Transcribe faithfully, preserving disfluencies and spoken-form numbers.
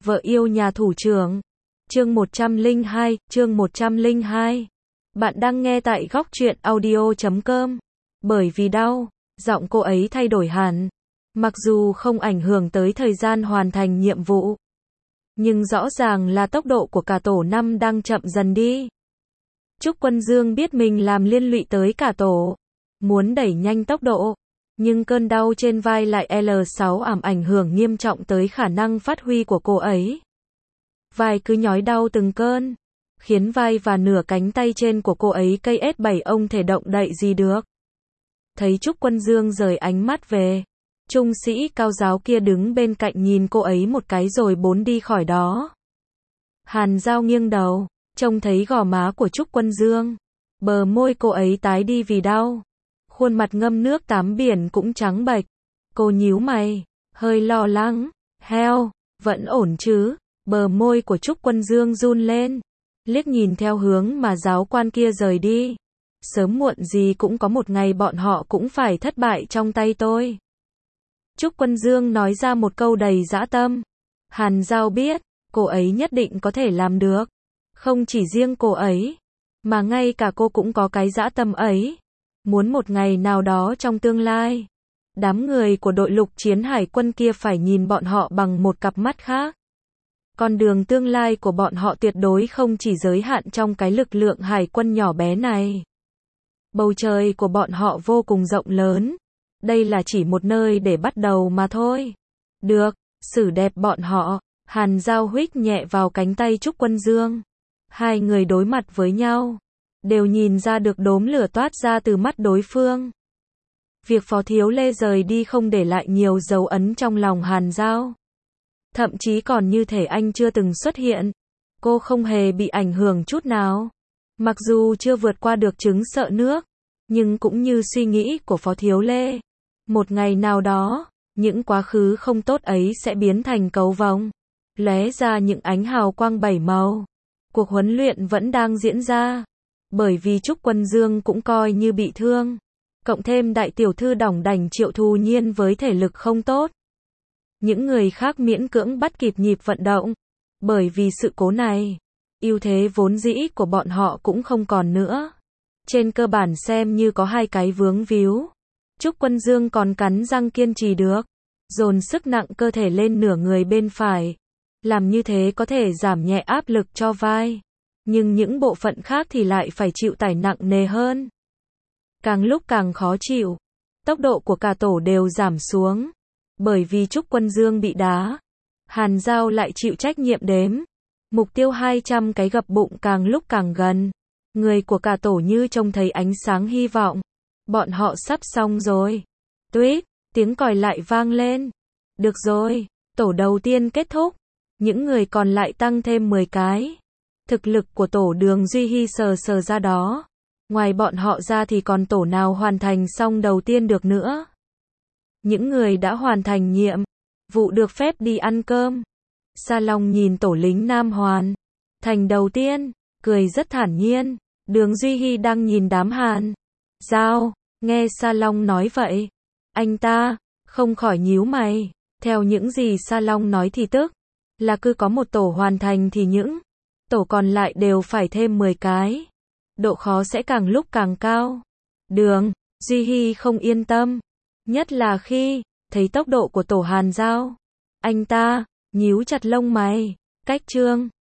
Vợ yêu nhà thủ trưởng. Chương một trăm lẻ hai, chương một trăm lẻ hai. Bạn đang nghe tại góc truyện audio chấm com. Bởi vì đau, giọng cô ấy thay đổi hẳn. Mặc dù không ảnh hưởng tới thời gian hoàn thành nhiệm vụ, nhưng rõ ràng là tốc độ của cả tổ năm đang chậm dần đi. Trúc Quân Dương biết mình làm liên lụy tới cả tổ, muốn đẩy nhanh tốc độ, nhưng cơn đau trên vai lại L sáu ảm ảnh hưởng nghiêm trọng tới khả năng phát huy của cô ấy. Vai cứ nhói đau từng cơn, khiến vai và nửa cánh tay trên của cô ấy cây S bảy ông thể động đậy gì được. Thấy Trúc Quân Dương rời ánh mắt về, trung sĩ cao giáo kia đứng bên cạnh nhìn cô ấy một cái rồi bốn đi khỏi đó. Hàn Giao nghiêng đầu, trông thấy gò má của Trúc Quân Dương, bờ môi cô ấy tái đi vì đau, khuôn mặt ngâm nước tắm biển cũng trắng bệch. Cô nhíu mày, hơi lo lắng, heo, vẫn ổn chứ? Bờ môi của Trúc Quân Dương run lên, liếc nhìn theo hướng mà giáo quan kia rời đi. Sớm muộn gì cũng có một ngày bọn họ cũng phải thất bại trong tay tôi. Trúc Quân Dương nói ra một câu đầy dã tâm. Hàn Giao biết, cô ấy nhất định có thể làm được. Không chỉ riêng cô ấy, mà ngay cả cô cũng có cái dã tâm ấy. Muốn một ngày nào đó trong tương lai, đám người của đội lục chiến hải quân kia phải nhìn bọn họ bằng một cặp mắt khác. Con đường tương lai của bọn họ tuyệt đối không chỉ giới hạn trong cái lực lượng hải quân nhỏ bé này. Bầu trời của bọn họ vô cùng rộng lớn. Đây là chỉ một nơi để bắt đầu mà thôi. Được, xử đẹp bọn họ. Hàn Giao huých nhẹ vào cánh tay Trúc Quân Dương. Hai người đối mặt với nhau, đều nhìn ra được đốm lửa toát ra từ mắt đối phương. Việc Phó Thiếu Lê rời đi không để lại nhiều dấu ấn trong lòng Hàn Giao. Thậm chí còn như thể anh chưa từng xuất hiện. Cô không hề bị ảnh hưởng chút nào. Mặc dù chưa vượt qua được chứng sợ nước, nhưng cũng như suy nghĩ của Phó Thiếu Lê. Một ngày nào đó, những quá khứ không tốt ấy sẽ biến thành cầu vồng, lóe ra những ánh hào quang bảy màu. Cuộc huấn luyện vẫn đang diễn ra, bởi vì Trúc Quân Dương cũng coi như bị thương. Cộng thêm đại tiểu thư đỏng đảnh Triệu Thù Nhiên với thể lực không tốt. Những người khác miễn cưỡng bắt kịp nhịp vận động. Bởi vì sự cố này, ưu thế vốn dĩ của bọn họ cũng không còn nữa. Trên cơ bản xem như có hai cái vướng víu. Trúc Quân Dương còn cắn răng kiên trì được, dồn sức nặng cơ thể lên nửa người bên phải. Làm như thế có thể giảm nhẹ áp lực cho vai. Nhưng những bộ phận khác thì lại phải chịu tải nặng nề hơn. Càng lúc càng khó chịu. Tốc độ của cả tổ đều giảm xuống. Bởi vì Trúc Quân Dương bị đá, Hàn Giao lại chịu trách nhiệm đếm. Mục tiêu hai trăm cái gập bụng càng lúc càng gần. Người của cả tổ như trông thấy ánh sáng hy vọng. Bọn họ sắp xong rồi. Tuýt, tiếng còi lại vang lên. Được rồi, tổ đầu tiên kết thúc. Những người còn lại tăng thêm mười cái. Thực lực của tổ Đường Duy Hy sờ sờ ra đó. Ngoài bọn họ ra thì còn tổ nào hoàn thành xong đầu tiên được nữa. Những người đã hoàn thành nhiệm vụ được phép đi ăn cơm. Sa Long nhìn tổ lính Nam hoàn thành đầu tiên, cười rất thản nhiên. Đường Duy Hy đang nhìn đám Hàn Giao, nghe Sa Long nói vậy, anh ta không khỏi nhíu mày. Theo những gì Sa Long nói thì tức là cứ có một tổ hoàn thành thì những tổ còn lại đều phải thêm mười cái. Độ khó sẽ càng lúc càng cao. Đường Duy Hy không yên tâm, nhất là khi thấy tốc độ của tổ Hàn Giao. Anh ta nhíu chặt lông mày. Cách chương